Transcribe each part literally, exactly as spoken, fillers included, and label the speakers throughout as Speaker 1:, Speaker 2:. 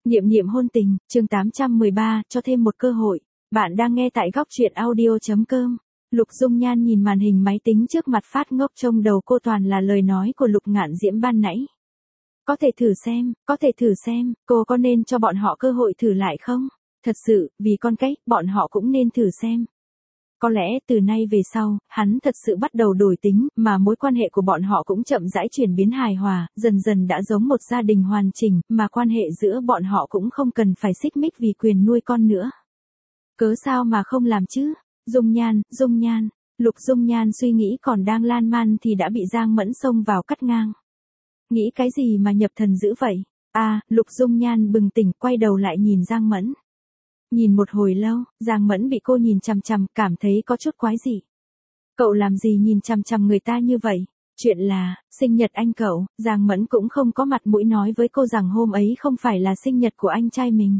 Speaker 1: Niệm niệm hôn tình, chương tám trăm mười ba, cho thêm một cơ hội. Bạn đang nghe tại góc truyện audio chấm com. Lục Dung Nhan nhìn màn hình máy tính trước mặt phát ngốc, trong đầu cô toàn là lời nói của Lục Ngạn Diễm ban nãy. Có thể thử xem, có thể thử xem, cô có nên cho bọn họ cơ hội thử lại không? Thật sự, vì con cái, bọn họ cũng nên thử xem. Có lẽ từ nay về sau, hắn thật sự bắt đầu đổi tính, mà mối quan hệ của bọn họ cũng chậm rãi chuyển biến hài hòa, dần dần đã giống một gia đình hoàn chỉnh, mà quan hệ giữa bọn họ cũng không cần phải xích mích vì quyền nuôi con nữa. Cớ sao mà không làm chứ? Dung Nhan, Dung Nhan, Lục Dung Nhan suy nghĩ còn đang lan man thì đã bị Giang Mẫn xông vào cắt ngang. Nghĩ cái gì mà nhập thần dữ vậy? À, Lục Dung Nhan bừng tỉnh, quay đầu lại nhìn Giang Mẫn. Nhìn một hồi lâu, Giang Mẫn bị cô nhìn chằm chằm, cảm thấy có chút quái dị. Cậu làm gì nhìn chằm chằm người ta như vậy? Chuyện là, sinh nhật anh cậu. Giang Mẫn cũng không có mặt mũi nói với cô rằng hôm ấy không phải là sinh nhật của anh trai mình.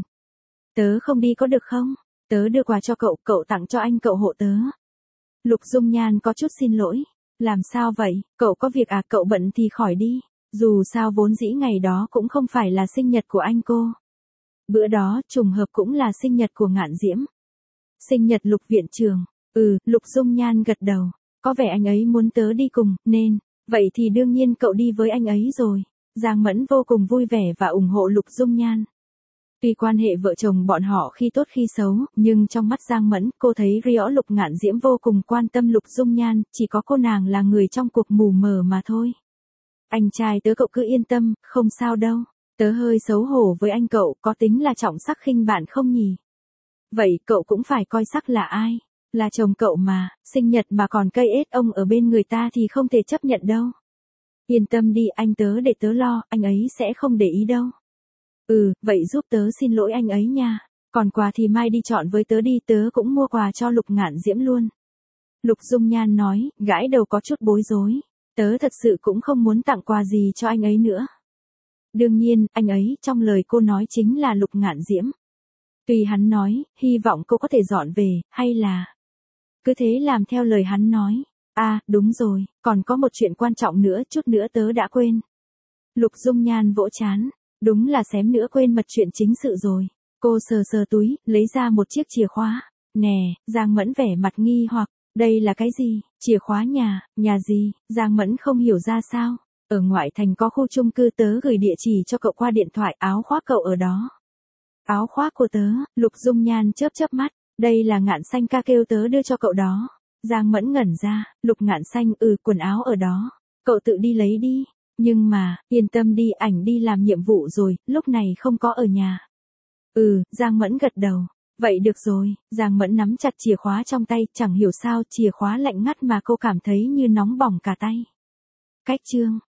Speaker 1: Tớ không đi có được không? Tớ đưa quà cho cậu, cậu tặng cho anh cậu hộ tớ. Lục Dung Nhan có chút xin lỗi. Làm sao vậy? Cậu có việc à? Cậu bận thì khỏi đi. Dù sao vốn dĩ ngày đó cũng không phải là sinh nhật của anh cô. Bữa đó, trùng hợp cũng là sinh nhật của Ngạn Diễm. Sinh nhật Lục viện trưởng. Ừ, Lục Dung Nhan gật đầu. Có vẻ anh ấy muốn tớ đi cùng, nên, vậy thì đương nhiên cậu đi với anh ấy rồi. Giang Mẫn vô cùng vui vẻ và ủng hộ Lục Dung Nhan. Tuy quan hệ vợ chồng bọn họ khi tốt khi xấu, nhưng trong mắt Giang Mẫn, cô thấy rõ Lục Ngạn Diễm vô cùng quan tâm Lục Dung Nhan, chỉ có cô nàng là người trong cuộc mù mờ mà thôi. Anh trai tớ cậu cứ yên tâm, không sao đâu. Tớ hơi xấu hổ với anh cậu, có tính là trọng sắc khinh bạn không nhỉ? Vậy cậu cũng phải coi sắc là ai? Là chồng cậu mà, sinh nhật mà còn cây ết ông ở bên người ta thì không thể chấp nhận đâu. Yên tâm đi, anh tớ để tớ lo, anh ấy sẽ không để ý đâu. Ừ, vậy giúp tớ xin lỗi anh ấy nha. Còn quà thì mai đi chọn với tớ đi, tớ cũng mua quà cho Lục Ngạn Diễm luôn. Lục Dung Nhan nói, gãi đầu có chút bối rối. Tớ thật sự cũng không muốn tặng quà gì cho anh ấy nữa. Đương nhiên, anh ấy, trong lời cô nói chính là Lục Ngạn Diễm. Tuy hắn nói, hy vọng cô có thể dọn về, hay là... Cứ thế làm theo lời hắn nói. À, đúng rồi, còn có một chuyện quan trọng nữa, chút nữa tớ đã quên. Lục Dung Nhan vỗ chán. Đúng là xém nữa quên mật chuyện chính sự rồi. Cô sờ sờ túi, lấy ra một chiếc chìa khóa. Nè, Giang Mẫn vẻ mặt nghi hoặc, đây là cái gì? Chìa khóa nhà, nhà gì? Giang Mẫn không hiểu ra sao. Ở ngoại thành có khu chung cư, tớ gửi địa chỉ cho cậu qua điện thoại, áo khoác cậu ở đó. Áo khoác của tớ? Lục Dung Nhan chớp chớp mắt, đây là Ngạn Xanh ca kêu tớ đưa cho cậu đó. Giang Mẫn ngẩn ra, Lục Ngạn Xanh, ừ, quần áo ở đó. Cậu tự đi lấy đi. Nhưng mà, yên tâm đi, ảnh đi làm nhiệm vụ rồi, lúc này không có ở nhà. Ừ, Giang Mẫn gật đầu. Vậy được rồi, Giang Mẫn nắm chặt chìa khóa trong tay, chẳng hiểu sao chìa khóa lạnh ngắt mà cô cảm thấy như nóng bỏng cả tay. Cách chương